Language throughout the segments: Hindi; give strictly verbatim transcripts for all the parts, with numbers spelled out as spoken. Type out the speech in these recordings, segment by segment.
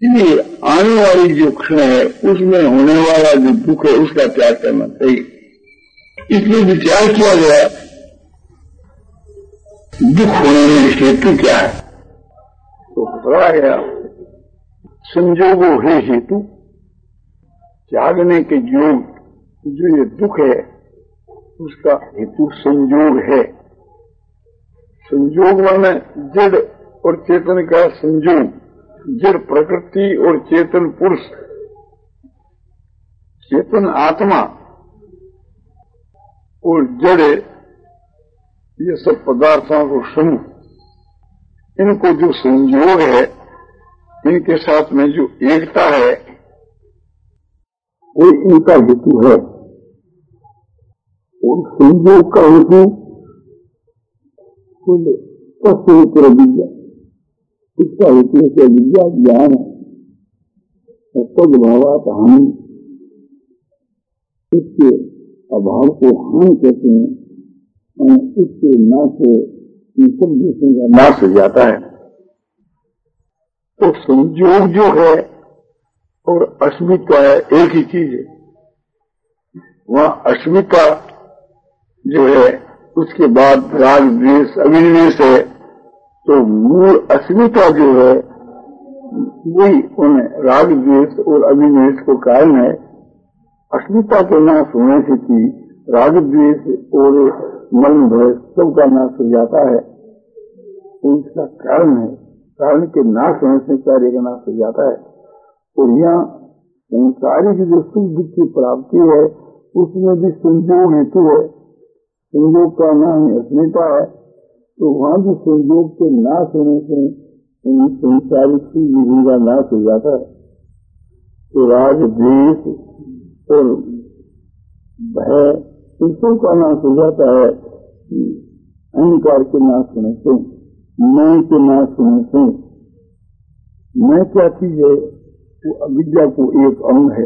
इसलिए आने वाली जो क्षण है उसमें होने वाला जो दुख है उसका त्याग करना चाहिए। इसलिए विचार किया गया दुख होने में हेतु क्या है, तो बताया गया संजोगो है हेतु, त्यागने के योग जो ये दुख है उसका हेतु संयोग है। संयोग माने जड़ और चेतन का संयोग, जड़ प्रकृति और चेतन पुरुष, चेतन आत्मा और जड़ ये सब पदार्थों को समूह, इनको जो संयोग है इनके साथ में जो एकता है वो इनका हेतु है। और संयोग का हेतु स्पष्ट विद्या, इसका हेतु से विद्या ज्ञान है। पद भावात हानि, इसके अभाव को हानि कहते हैं और इसके नाश से इन सब देशों का नाश हो जाता है। तो संयोग जो है और अस्मिता है एक ही चीज है। वहां अस्मिता जो है उसके बाद राग द्वेष अभिनिवेश है, तो मूल अस्मिता जो है वही उन्हें राग द्वेष और अभिनिवेश को कारण है। अस्मिता के नाश होने से कि राग द्वेष और मन भय सबका नाश हो जाता है, उसका कारण है। कारण के नाश होने से कार्य का नाश हो जाता है। और यहाँ संसारिक जो सुख दुख की प्राप्ति है उसमें भी संयोग हेतु है, संयोग का नाम अस्मिता है, तो वहां भी संयोग के नाश होने से संसारिक सुख दुख का नाश हो जाता है। तो राग द्वेष और भय इन सब का नाश हो जाता है। अहंकार के नाश होने से, मैं के नाश होने से, मैं क्या चीज है वो अविद्या को एक अंग है।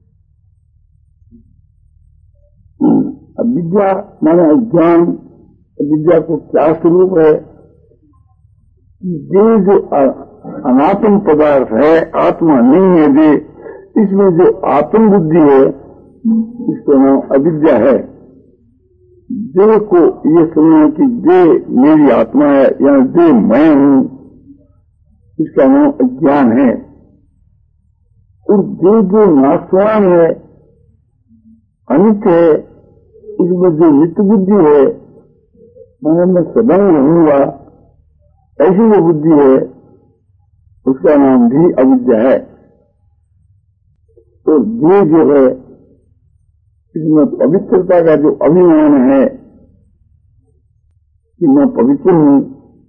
अविद्या माने अज्ञान, अविद्या को क्या स्वरूप है? ये जो अनात्म पदार्थ है, आत्मा नहीं है दे, इसमें जो आत्म बुद्धि है इसका नाम अविद्या है। देह को ये समझना कि देह मेरी आत्मा है या देह मैं हूं, इसका नाम अज्ञान है। और देह जो नाशवान है, अनित्य है, इसमें जो नित्य बुद्धि है, मैं मैं सदा रहूंगा ऐसी जो बुद्धि है उसका नाम भी अविद्या है। तो देह जो है इसमें पवित्रता का जो अभिमान है कि मैं पवित्र हूं,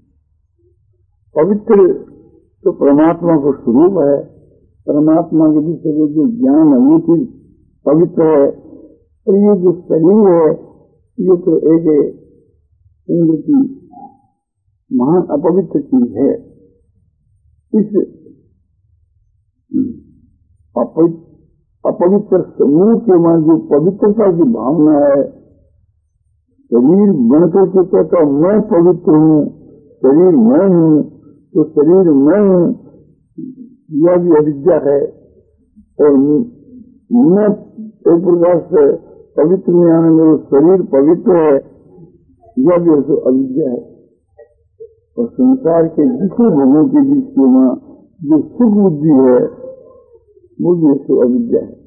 पवित्र तो परमात्मा को स्वरूप है, परमात्मा के विषय में जो ज्ञान है वो चीज पवित्र है। और ये जो शरीर है ये तो एक इंद्र की महान अपवित्र चीज है। इस अपवित्र समूह के वहां जो पवित्रता की भावना है, शरीर बनकर के कहता मैं पवित्र हूँ, शरीर मैं हूँ, तो शरीर मैं हूँ यह भी अविद्या है। और मैं एक प्रकार से पवित्र नहीं आने मेरे शरीर पवित्र है, यह भी ऐसे अविद्या है। और संसार के जिसे भोगों के बीच में जो सुख बुद्धि है वो भी ऐसे अविद्या है।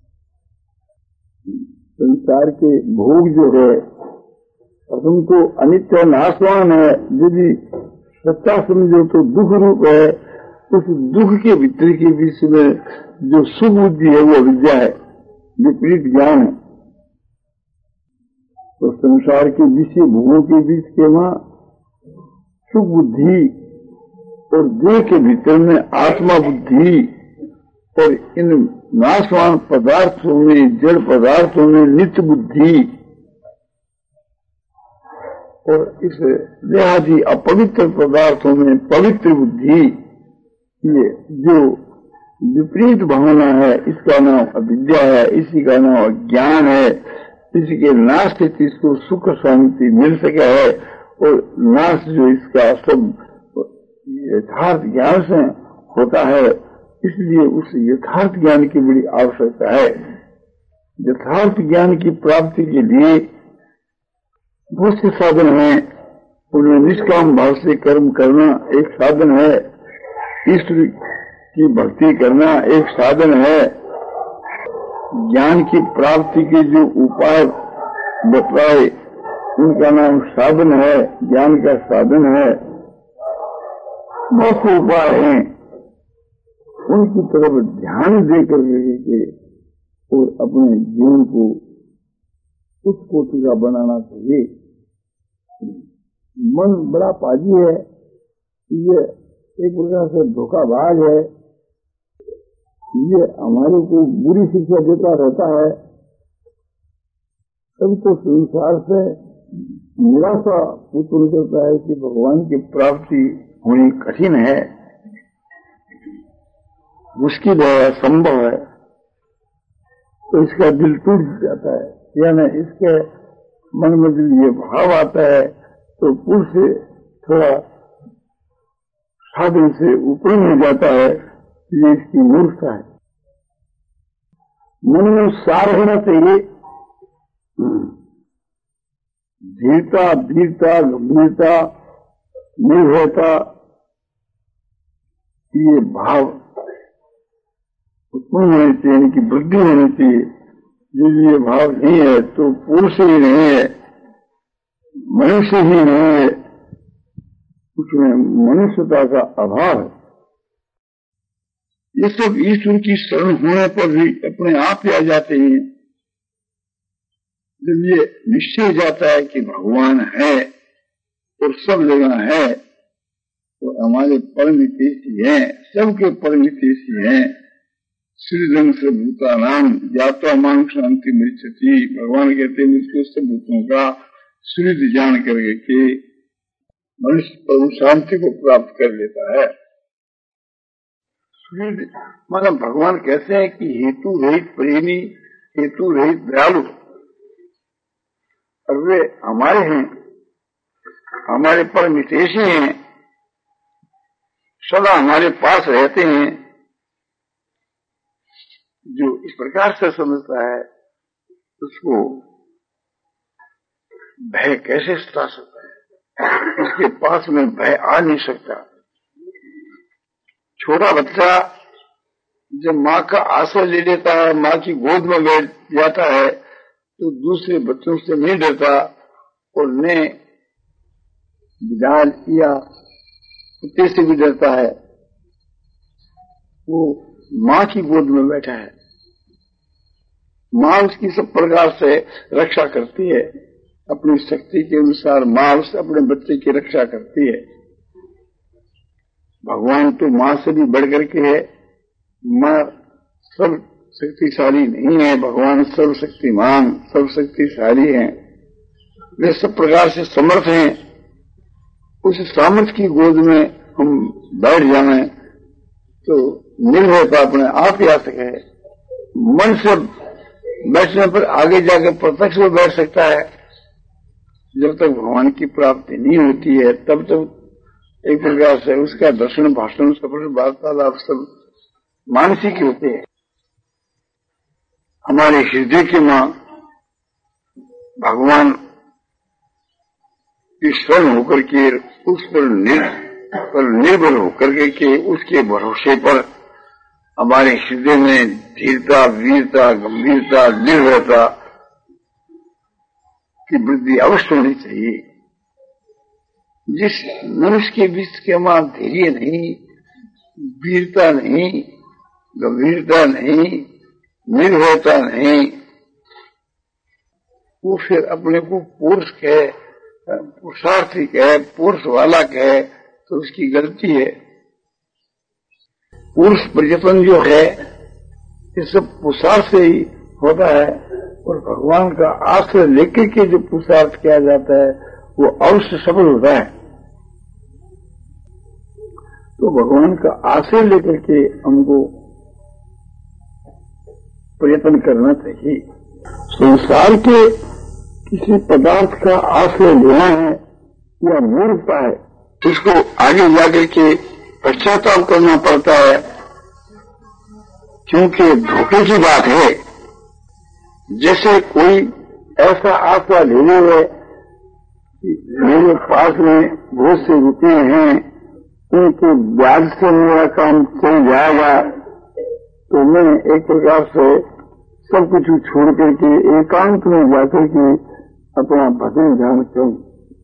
संसार के भोग जो है प्रथम तो अनित्य नाशवान है, यदि सच्चा समझो तो दुख रूप है। उस दुख के भीतर के बीच में जो सुख बुद्धि है वो अविद्या है, विपरीत ज्ञान है। तो संसार के विषय भोगों के बीच के वहां सुख बुद्धि और देह के भीतर में आत्मा बुद्धि और इन नाशवान पदार्थों में, जड़ पदार्थों में नित्य बुद्धि और इस देहादि अपवित्र पदार्थों में पवित्र बुद्धि, ये जो विपरीत भावना है इसका नाम अविद्या है, इसी का नाम अज्ञान है। इसी के नाश से इसको सुख शांति मिल सका है। और नाश जो इसका सब यथार्थ ज्ञान से होता है, इसलिए उस यथार्थ ज्ञान की बड़ी आवश्यकता है। यथार्थ ज्ञान की प्राप्ति के लिए बहुत से साधन हैं। उनमें निष्काम भाव से कर्म करना एक साधन है, ईश्वर की भक्ति करना एक साधन है, ज्ञान की प्राप्ति के जो उपाय बताए उनका नाम साधन है, ज्ञान का साधन है। बहुत से उपाय हैं, उनकी तरफ ध्यान देकर के और अपने जीवन को उस कोटि का बनाना चाहिए। मन बड़ा पाजी है, ये एक प्रकार से धोखाबाज है, ये हमारे को बुरी शिक्षा देता रहता है। सबको संसार से निराशा उत्पन्न करता है कि भगवान की प्राप्ति होनी कठिन है, मुश्किल है, संभव है, तो इसका दिल टूट जाता है। यानी इसके मन में जब ये भाव आता है तो पुरुष से थोड़ा साधन से ऊपर हो जाता है, ये इसकी मूर्खता है। मन में सार होना चाहिए, धीरता, वीरता, गंभीरता, निर्भयता, ये भाव उत्पन्न होने चाहिए, इनकी वृद्धि होनी चाहिए। यदि ये भाव नहीं है तो पुरुष ही नहीं है, मनुष्य ही नहीं है, उसमें मनुष्यता का अभाव है। ये सब ईश्वर की शरण होने पर भी अपने आप ही आ जाते हैं। जब ये निश्चय हो जाता है कि भगवान है और सब जगह है और हमारे परम हितैषी हैं, सबके परम हितैषी हैं, सृजन से भूता नाम जाता मांग शांति मृत्यति, भगवान कहते मुझको सब भूतों का सृज जान करके के मनुष्य परम शांति को प्राप्त कर लेता है। सृज मतलब भगवान कहते हैं कि हेतु रहित प्रेमी, हेतु रहित दयालु, और वे हमारे हैं, हमारे परम हितैषी हैं, सदा हमारे पास रहते हैं। जो इस प्रकार से समझता है उसको भय कैसे सता सकता है, उसके पास में भय आ नहीं सकता। छोटा बच्चा जब माँ का आश्रय ले लेता है, माँ की गोद में बैठ जाता है, तो दूसरे बच्चों से नहीं डरता और न बिलाल या कुत्ते से भी डरता है। वो माँ की गोद में बैठा है, माँ उसकी सब प्रकार से रक्षा करती है, अपनी शक्ति के अनुसार माँ उस अपने बच्चे की रक्षा करती है। भगवान तो माँ से भी बढ़ करके है, माँ सब शक्तिशाली नहीं है, भगवान सर्वशक्तिमान सर्वशक्तिशाली हैं, वे सब प्रकार से समर्थ हैं। उस सामर्थ्य की गोद में हम बैठ जाएं तो निर्भयता अपने आप ही आ सके। मन से बैठने पर आगे जाकर प्रत्यक्ष में बैठ सकता है। जब तक भगवान की प्राप्ति नहीं होती है तब तक तो एक प्रकार से उसका दर्शन, भाषण, सफल, वार्तालाप सब मानसिक होते हैं। हमारे हृदय की माँ भगवान की शरण होकर के उस पर पर निर्भर होकर के, के उसके भरोसे पर हमारे हृदय में धीरता, वीरता, गंभीरता, निर्भयता की वृद्धि अवश्य होनी चाहिए। जिस मनुष्य के बीच के मां धैर्य नहीं, वीरता नहीं, गंभीरता नहीं, निर्भयता नहीं, वो फिर अपने को पुरुष कहे, पुरुषार्थी कहे, पुरुष वाला कहे तो उसकी गलती है। पुरुष प्रयत्न जो है ये सब पुरुषार्थ से ही होता है और भगवान का आश्रय लेकर के जो पुरुषार्थ किया जाता है वो अवश्य सफल होता है। तो भगवान का आश्रय लेकर के हमको प्रयत्न करना चाहिए। संसार के किसी पदार्थ का आश्रय लेना है या मूर्खता है, उसको आगे जाकर के पश्चाताप करना पड़ता है। क्योंकि धोखे की बात है। जैसे कोई ऐसा आशा ले ले मेरे पास में बहुत से रुपये हैं, उनके ब्याज से मेरा काम चल जाएगा, तो मैं एक प्रकार से सब कुछ छोड़ करके एकांत में जाकर के अपना भजन ध्यान करूं।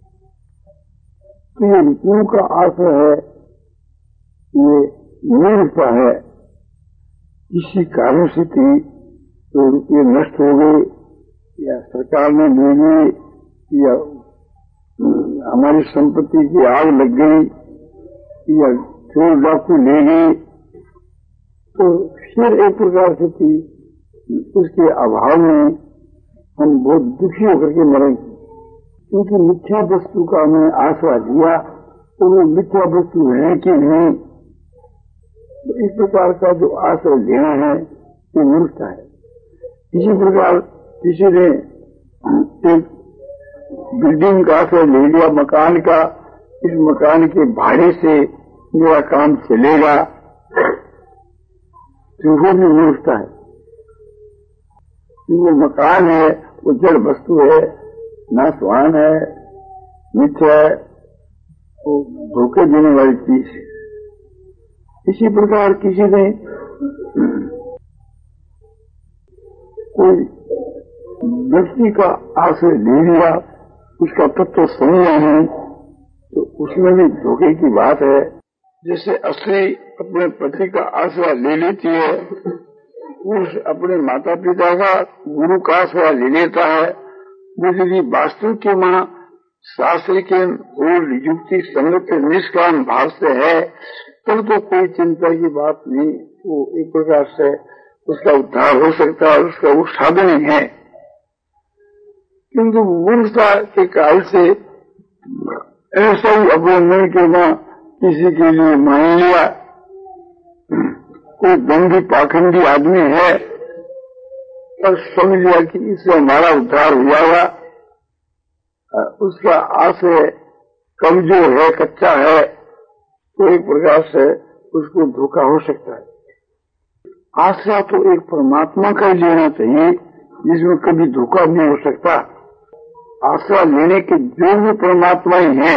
तो ये रुपयों का आशा है, ये मूर्खता है। किसी कारण से थी तो रुपये नष्ट हो गए, या सरकार ने ले लिए, या हमारी संपत्ति की आग लग गई, या चोर डाकू ले गए, तो फिर एक प्रकार से थी उसके अभाव में हम बहुत दुखी होकर के मरेंगे। क्योंकि मिथ्या वस्तु का हमें आशा दिया तो वो मिथ्या वस्तु है कि नहीं, तो इस प्रकार का जो आशा लेना है ये मूर्खता है। इसी प्रकार किसी ने एक बिल्डिंग का आशा ले लिया, मकान का, इस मकान के भाड़े से मेरा काम चलेगा, तो वो भी मूर्खता है। वो मकान है, वो जड़ वस्तु है, नाशवान है, मिथ्या है, वो धोखे देने वाली चीज है। इसी प्रकार किसी ने कोई व्यक्ति का आश्रय ले लिया, उसका तत्व समझा है, तो उसमें भी धोखे की बात है। जैसे स्त्री अपने पति का आश्रय ले लेती है, पुरुष अपने माता पिता का, गुरु का आश्रय ले लेता है। वो यदि वास्तु के मां शास्त्र के और युक्ति संगत निष्काम भाव से है, तब तो कोई चिंता की बात नहीं, वो एक प्रकार से उसका उद्धार हो सकता है, उसका वो साधन है। किंतु मूर्खता के काल से ऐसा ही अपने मन के मां किसी के लिए मान लिया, कोई बंदी पाखंडी आदमी है और समझ लिया कि इससे हमारा उद्धार हो जाएगा, उसका आशय कमजोर है, कच्चा है, तो एक प्रकार से उसको धोखा हो सकता है। आशा तो एक परमात्मा का ही लेना चाहिए, जिसमें कभी धोखा नहीं हो सकता। आशा लेने के जो भी परमात्मा ही है,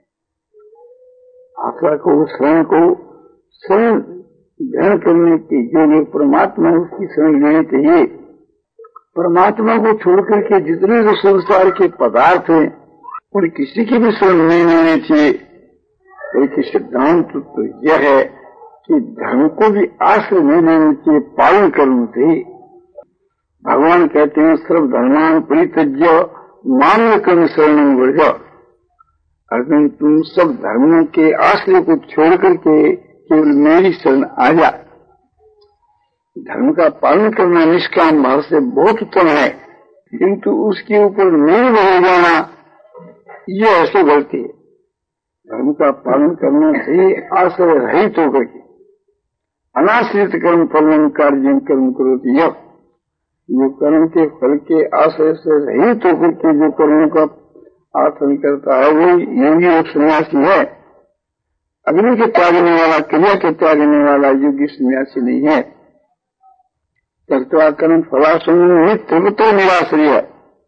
आशा को, शरण को, शरण ग्रहण करने की जो भी परमात्मा है उसकी शरण लेनी चाहिए। परमात्मा को छोड़कर के जितने भी संसार के पदार्थ हैं, उन किसी की भी शरण नहीं लेनी चाहिए। एक सिद्धांत तो यह है कि धर्म को भी आश्रय नहीं लेना चाहिए, पालन करना चाहिए। भगवान कहते हैं सर्व धर्मान परित्यज्य मानव कर्म शरण व्रज। अर्जुन, तुम सब धर्मों के आश्रय को छोड़ करके केवल मेरी शरण आ जा। धर्म का पालन करना निष्काम भाव से बहुत उत्तम है, किंतु उसके ऊपर निर्भर हो जाना ये ऐसी गलती है। धर्म का पालन करना चाहिए आश्रय रहित होकर के। अनाश्रित कर्म फलम कार्य कर्म करो, यह जो कर्म के फल के आश्रय से रहित होकर के जो कर्मों का आचरण करता है वो योगी और सन्यासी है। अग्नि के त्यागने वाला, क्रिया के त्यागने वाला योगी सन्यासी नहीं है। कर्तव्य कर्म फलाशून्य त्रिवतो निराश्रय।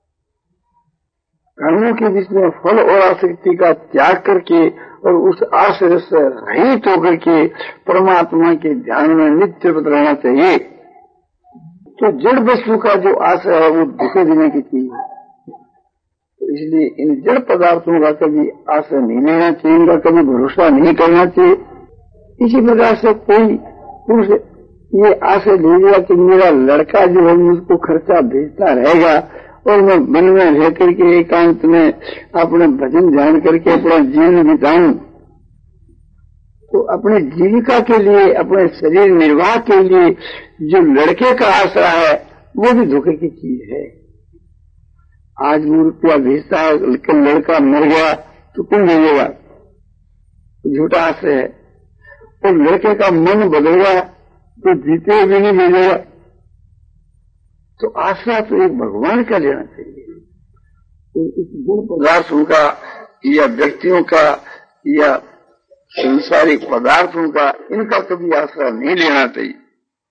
कर्मों के बीच में फल और आसक्ति का त्याग करके और उस आश्रय से रहित होकर के परमात्मा के ध्यान में नित्य रहना चाहिए। तो जड़ वस्तु का जो आश्रय है वो धोखे देने की चीज है। तो इसलिए इन जड़ पदार्थों का कभी आश्रय नहीं लेना चाहिए, इनका कभी भरोसा नहीं करना चाहिए। इसी प्रकार से कोई पुरुष ये आशय ले लिया कि मेरा लड़का जो है मुझको खर्चा भेजता रहेगा और मैं वन में रह करके एकांत में अपने भजन ध्यान करके अपना जीवन बिताऊं, तो अपने जीविका के लिए, अपने शरीर निर्वाह के लिए जो लड़के का आशा है वो भी धोखे की चीज है। आज वो रुपया भेजता है, लड़का मर गया तो कौन भेजेगा? झूठा आशय है। और लड़के का मन बदल गया तो जीते भी नहीं भेजेगा। तो आशा तो एक भगवान का लेना चाहिए। तो इस गुण पदार्थों का या व्यक्तियों का या संसारिक पदार्थों का, इनका कभी आश्रय नहीं लेना चाहिए।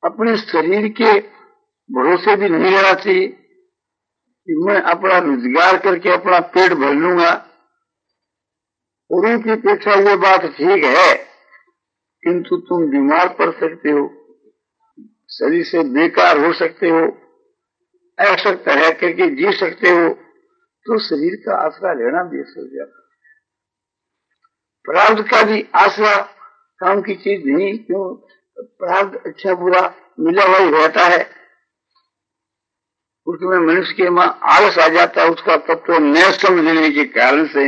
अपने शरीर के भरोसे भी नहीं रहना चाहिए कि मैं अपना रोजगार करके अपना पेट भर लूंगा। औरों की अपेक्षा ये बात ठीक है, किंतु तुम बीमार पड़ सकते हो, शरीर से बेकार हो सकते हो, ऐसा रह करके जी सकते हो, तो शरीर का आसरा लेना भी हो जाता। प्रारब्ध का भी आसरा काम की चीज नहीं, क्यों? प्रारब्ध अच्छा बुरा मिला हुआ ही रहता है, उसमें मनुष्य के मां आलस आ जाता है उसका तत्व न समझने के कारण से।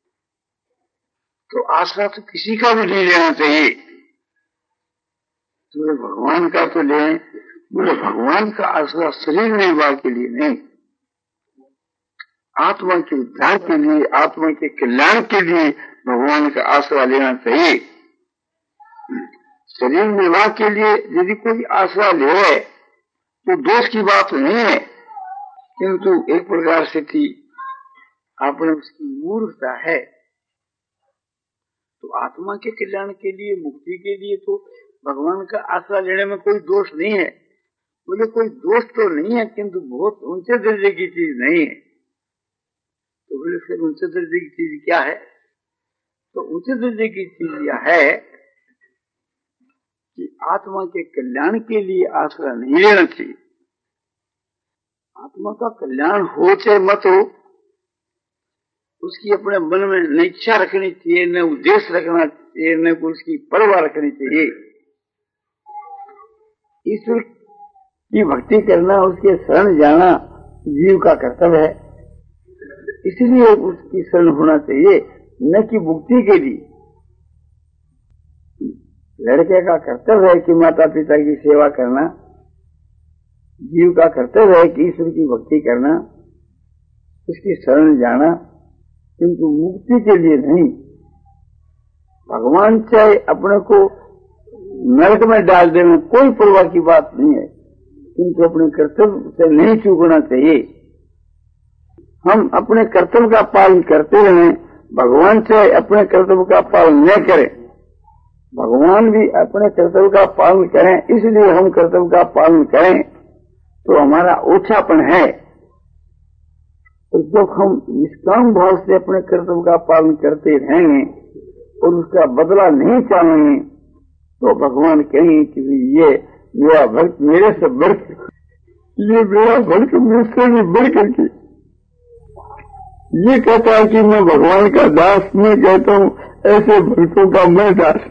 तो आसरा तो किसी का भी नहीं लेना चाहिए। तो भगवान का तो ले, बोले भगवान का आसरा शरीर निर्वाह के लिए नहीं, आत्मा के उद्धार के लिए, आत्मा के कल्याण के लिए भगवान का आसरा लेना चाहिए। शरीर निर्वाह के लिए यदि कोई आसरा ले तो दोष की बात नहीं है, किंतु एक प्रकार से थी आपने उसकी मूर्खता है। तो आत्मा के कल्याण के लिए, मुक्ति के लिए तो भगवान का आसरा लेने में कोई दोष नहीं है। बोले कोई दोष तो नहीं है, किंतु बहुत ऊंचे दर्जे की चीज नहीं है। तो बोले फिर ऊंचे दर्जे की चीज क्या है? तो ऊंचे दर्जे की चीज यह है कि आत्मा के कल्याण के लिए आसरा नहीं लेना चाहिए। आत्मा का कल्याण हो चाहे मत हो, उसकी अपने मन में न इच्छा रखनी चाहिए, न उद्देश्य रखना चाहिए, न उसकी परवाह रखनी चाहिए। ईश्वर की भक्ति करना, उसके शरण जाना जीव का कर्तव्य है, इसलिए उसकी शरण होना चाहिए, न कि मुक्ति के लिए। लड़के का कर्तव्य है कि माता पिता की सेवा करना, जीव का कर्तव्य है कि ईश्वर की भक्ति करना, उसकी शरण जाना, किंतु मुक्ति के लिए नहीं। भगवान चाहे अपने को नरक में डाल देने, कोई परवाह की बात नहीं है, किंतु अपने कर्तव्य से नहीं चूकना चाहिए। हम अपने कर्तव्य का पालन करते रहें, भगवान चाहे अपने कर्तव्य का पालन न करें, भगवान भी अपने कर्तव्य का पालन करें, इसलिए हम कर्तव्य का पालन करें, तो हमारा ओछापन है। तो जब हम निष्काम भाव से अपने कर्तव्य का पालन करते रहेंगे और उसका बदला नहीं चाहेंगे, तो भगवान कहेंगे कि ये मेरा भक्त मेरे से बढ़, ये मेरा भक्त मुझसे भी बढ़ करके ये कहता है कि मैं भगवान का दास। मैं कहता हूँ ऐसे भक्तों का मैं दास,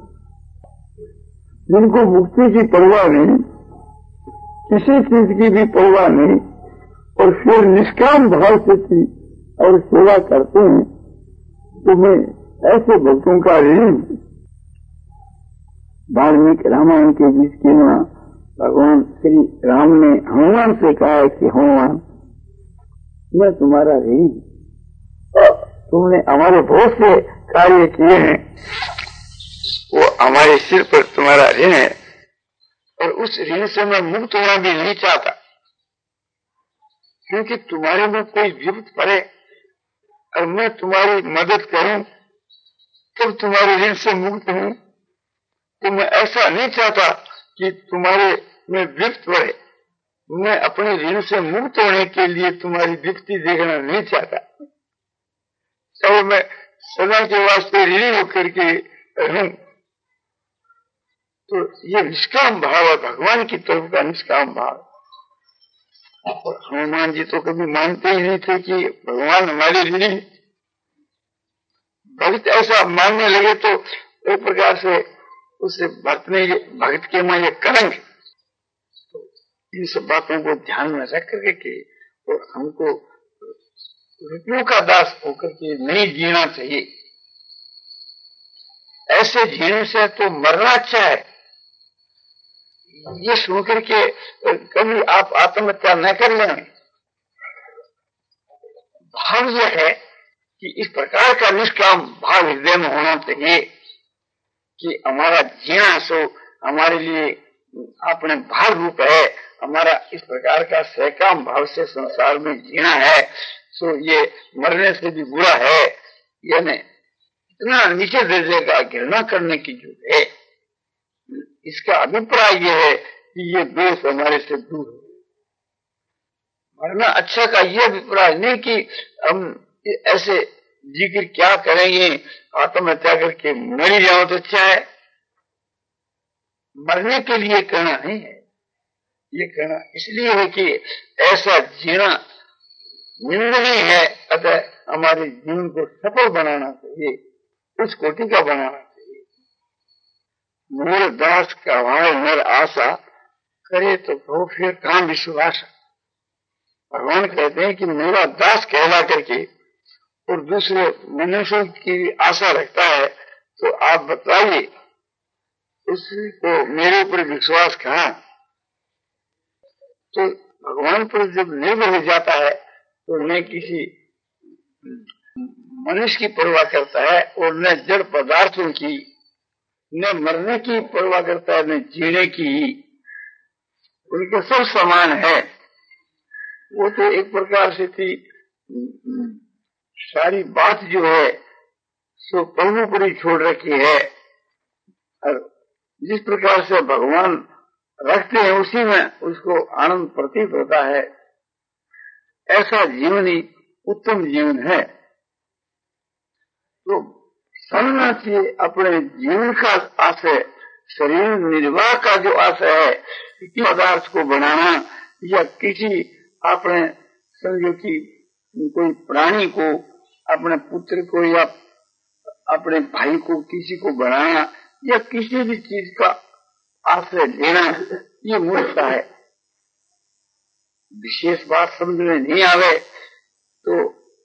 जिनको मुक्ति की परवाह नहीं, किसी चीज की भी परवाह नहीं, और फिर निष्काम भाव से की और सेवा करते हैं, तो मैं ऐसे भक्तों का ऋणी। वाल्मीकि रामायण के बीच के में भगवान श्री राम ने हनुमान से कहा कि हनुमान, मैं तुम्हारा ऋणी, तुमने हमारे बहुत से कार्य किए हैं, वो हमारे सिर पर तुम्हारा ऋण है, और उस ऋण से मैं मुक्त होना भी नहीं चाहता, क्योंकि तुम्हारे में कोई विपत पड़े और मैं तुम्हारी मदद करूं तब तो तुम्हारे ऋण से मुक्त हूं। तो मैं ऐसा नहीं चाहता कि तुम्हारे में विपत पड़े, मैं अपने ऋण से मुक्त होने के लिए तुम्हारी विपत्ति देखना नहीं चाहता। चाहे मैं सदा के वास्ते ऋणी होकर के रहूं, तो ये निष्काम भाव है, भगवान की तरफ का निष्काम भाव। और हनुमान जी तो कभी मानते ही नहीं थे कि भगवान हमारे ऋणी। भक्त ऐसा मानने लगे तो एक प्रकार से उससे भक्त ने भक्त के मां ये कलंक। तो इन सब बातों को ध्यान में रख करके कि और हमको रुपयों का दास होकर के नहीं जीना चाहिए। ऐसे जीने से तो मरना अच्छा है। ये सुनकर के कभी आप आत्महत्या न कर लें। भाव यह है कि इस प्रकार का निष्काम भाव हृदय में होना चाहिए कि हमारा जीना सो हमारे लिए अपने भार रूप है, हमारा इस प्रकार का सहकाम भाव से संसार में जीना है, सो ये मरने से भी बुरा है। यानी इतना नीचे दर्जे का घृणा करने की जो है, इसका अभिप्राय यह है कि ये दोष हमारे से दूर हो। मरना अच्छा का ये अभिप्राय नहीं कि हम ऐसे जिक्र क्या करेंगे, आत्महत्या करके मर जाओ तो अच्छा है। मरने के लिए कहना नहीं है, ये कहना इसलिए है कि ऐसा जीना जिंदगी है, अतः हमारे जीवन को सफल बनाना चाहिए, उस कोटि का बनाना चाहिए। मोर दास का भाव नर आशा करे तो वो फिर काम विश्वास। भगवान कहते हैं कि मेरा दास कहला करके और दूसरे मनुष्यों की आशा रखता है, तो आप बताइए उसी को मेरे ऊपर विश्वास कहाँ। तो भगवान पर जब निर्भर हो जाता है तो न किसी मनुष्य की परवाह करता है और न जड़ पदार्थों की, न मरने की परवाह करता है, न जीने की। उनके सब समान है। वो तो एक प्रकार से थी, सारी बात जो है सो प्रभु पर ही छोड़ रखी है, और जिस प्रकार से भगवान रखते हैं उसी में उसको आनंद प्रतीत होता है। ऐसा जीवन ही उत्तम जीवन है। तो समझना चाहिए अपने जीवन का आशय, शरीर निर्वाह का जो आशय है, किसी पदार्थ को बनाना या किसी अपने समझो कि कोई प्राणी को, अपने पुत्र को या अपने भाई को, किसी को बनाना या किसी भी चीज का आश्रय लेना, ये मूर्खता है। विशेष बात समझ में नहीं आवे तो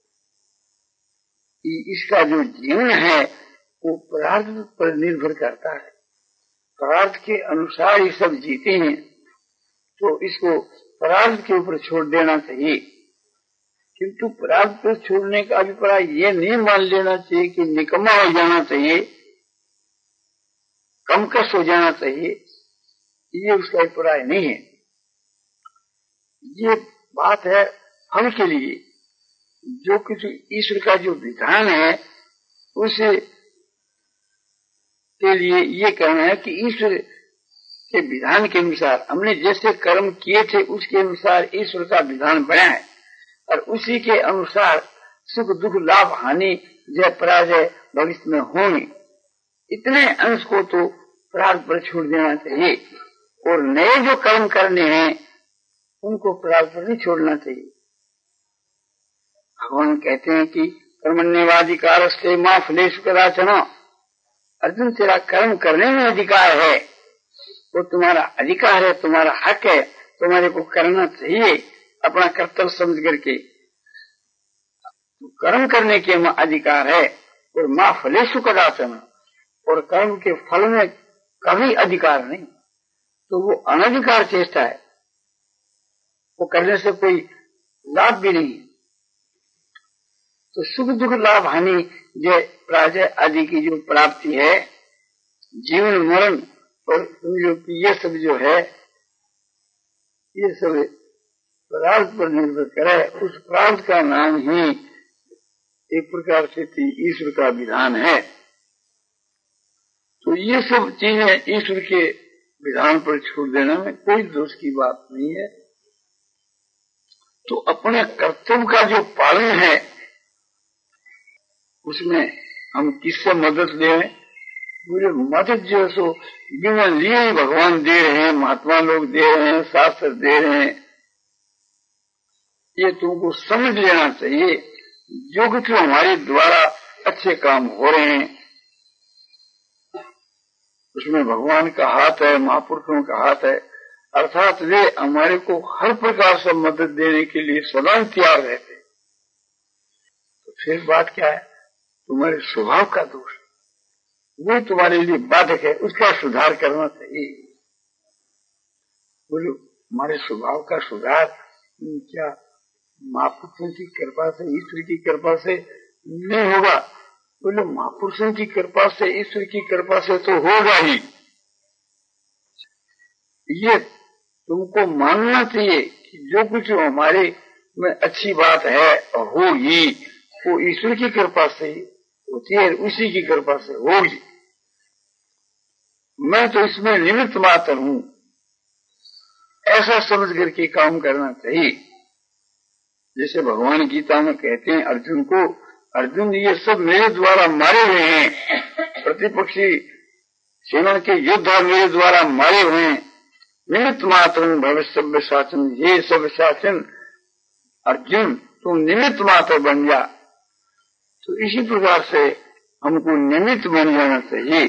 इसका जो जीवन है वो पदार्थ पर निर्भर करता है। पदार्थ के अनुसार ही सब जीते हैं, तो इसको पदार्थ के ऊपर छोड़ देना चाहिए। किंतु पदार्थ पर छोड़ने का अभिप्राय ये नहीं मान लेना चाहिए कि निकम्मा हो जाना चाहिए, कमकश हो जाना चाहिए, ये उसका अभिप्राय नहीं है। ये बात है फल के लिए। जो कुछ ईश्वर का जो विधान है उसे के लिए ये कहना है कि ईश्वर के विधान के अनुसार हमने जैसे कर्म किए थे उसके अनुसार ईश्वर का विधान बना है, और उसी के अनुसार सुख दुख लाभ हानि जय पराजय भविष्य में होंगे। इतने अंश को तो प्रारब्ध पर छोड़ देना चाहिए, और नए जो कर्म करने हैं उनको प्रारब्ध पर नहीं छोड़ना चाहिए। भगवान कहते हैं कि कर्मण्येवाधिकार से मां फलेषु कदाचन। अर्जुन, तेरा कर्म करने में अधिकार है, वो तुम्हारा अधिकार है, तुम्हारा हक है, तुम्हारे को करना चाहिए अपना कर्तव्य समझ करके। तो कर्म करने के अधिकार है, और मां फलेषु कदाचन, और कर्म के फल में कभी अधिकार नहीं। तो वो अनधिकार चेष्टा है, वो करने से कोई लाभ भी नहीं। तो सुख दुख लाभ हानि जय पराजय आदि की जो प्राप्ति है, जीवन मरण और समझो कि ये सब जो है ये सब पदार्थ पर निर्भर करे, उस प्रार्थ का नाम ही एक प्रकार से ईश्वर का विधान है। तो ये सब चीजें ईश्वर के विधान पर छोड़ देने में कोई दोष की बात नहीं है। तो अपने कर्तव्य का जो पालन है उसमें हम किससे मदद ले? पूरे मदद जो सो बिना लिए ही भगवान दे रहे हैं, महात्मा लोग दे रहे हैं, शास्त्र दे रहे हैं। ये तुमको समझ लेना चाहिए। जो कुछ हमारे द्वारा अच्छे काम हो रहे हैं उसमें भगवान का हाथ है, महापुरुषों का हाथ है, अर्थात वे हमारे को हर प्रकार से मदद देने के लिए सदा तैयार रहते। तो फिर बात क्या है? तुम्हारे स्वभाव का दोष, वो तुम्हारे लिए बाधक है, उसका सुधार करना चाहिए। बोलो हमारे स्वभाव का सुधार क्या महापुरुषों की कृपा से, ईश्वर की कृपा से नहीं होगा? बोले महापुरुषों की कृपा से, ईश्वर की कृपा से तो होगा ही। ये तुमको मानना चाहिए कि जो कुछ हमारे में अच्छी बात है होगी वो ईश्वर की कृपा से होती है, उसी की कृपा से होगी। मैं तो इसमें निमित्त मात्र हूँ। ऐसा समझ करके काम करना चाहिए। जैसे भगवान गीता में कहते हैं अर्जुन को, अर्जुन ये सब मेरे द्वारा मारे हुए हैं, प्रतिपक्षी सेना के योद्धा मेरे द्वारा मारे हुए हैं, निमित्त मात्र भविष्य शासन, ये सब शासन अर्जुन तुम निमित्त मात्र बन जा। तो इसी प्रकार से हमको निमित्त बन जाना चाहिए।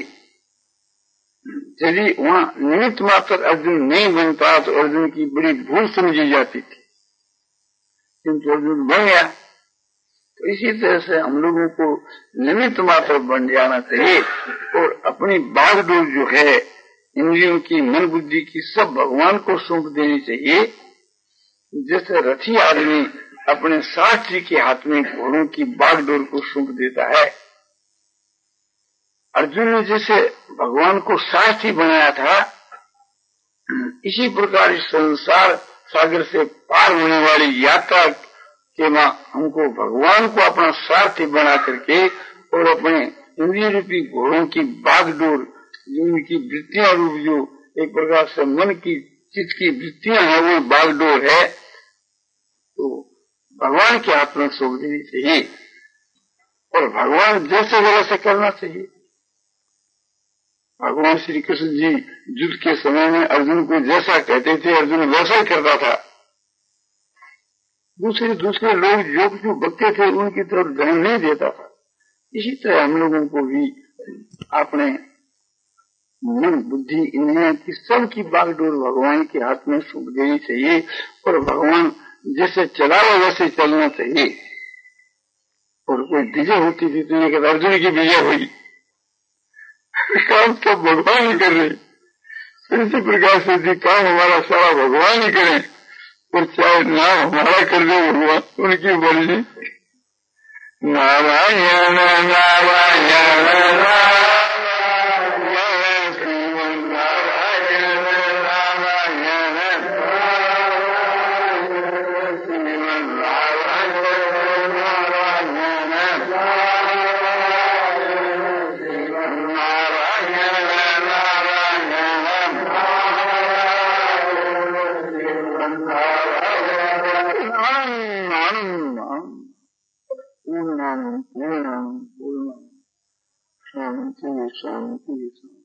यदि वहाँ निमित्त मात्र अर्जुन नहीं बनता तो अर्जुन की बड़ी भूल समझी जाती थी, किंतु अर्जुन बन गया। तो इसी तरह से हम लोगों को निमित्त मात्र बन जाना चाहिए और अपनी बागडोर जो है इंद्रियों की, मन बुद्धि की, सब भगवान को सौंप देनी चाहिए। जैसे रथी आदमी अपने सारथी के हाथ में घोड़ों की बागडोर को सौंप देता है, अर्जुन ने जैसे भगवान को सारथी बनाया था, इसी प्रकार इस संसार सागर से पार होने वाली यात्रा के मां हमको भगवान को अपना सारथी बना करके और अपने इंद्रिय रूपी घोड़ों की बागडोर, जिनकी वृत्तियां रूप जो एक प्रकार से मन की चित्त की वृत्तियां हैं वो बागडोर है, तो भगवान के हाथ में सौंप देनी चाहिए और भगवान जैसे वैसे करना चाहिए। भगवान श्री कृष्ण जी युद्ध के समय में अर्जुन को जैसा कहते थे अर्जुन वैसा ही करता था। दूसरे दूसरे लोग जो जो बकते थे उनकी तरफ ध्यान नहीं देता था। इसी तरह हम लोगों को भी अपने मन बुद्धि इंद्रियों की सब की बागडोर भगवान के हाथ में सौंप देनी चाहिए और भगवान जैसे चलाओ वैसे चलना चाहिए। और कोई विजय होती थी तो ये अर्जुन की विजय हुई, काम तो भगवान ही कर रहे, इसी प्रकार से काम हमारा सारा भगवान ही करे और चाहे नाम हमारा कर दे भगवान, उनकी मर्जी। नारायण नारायण पूर्णम पूर्णम पूर्णम शांति शांति शांति।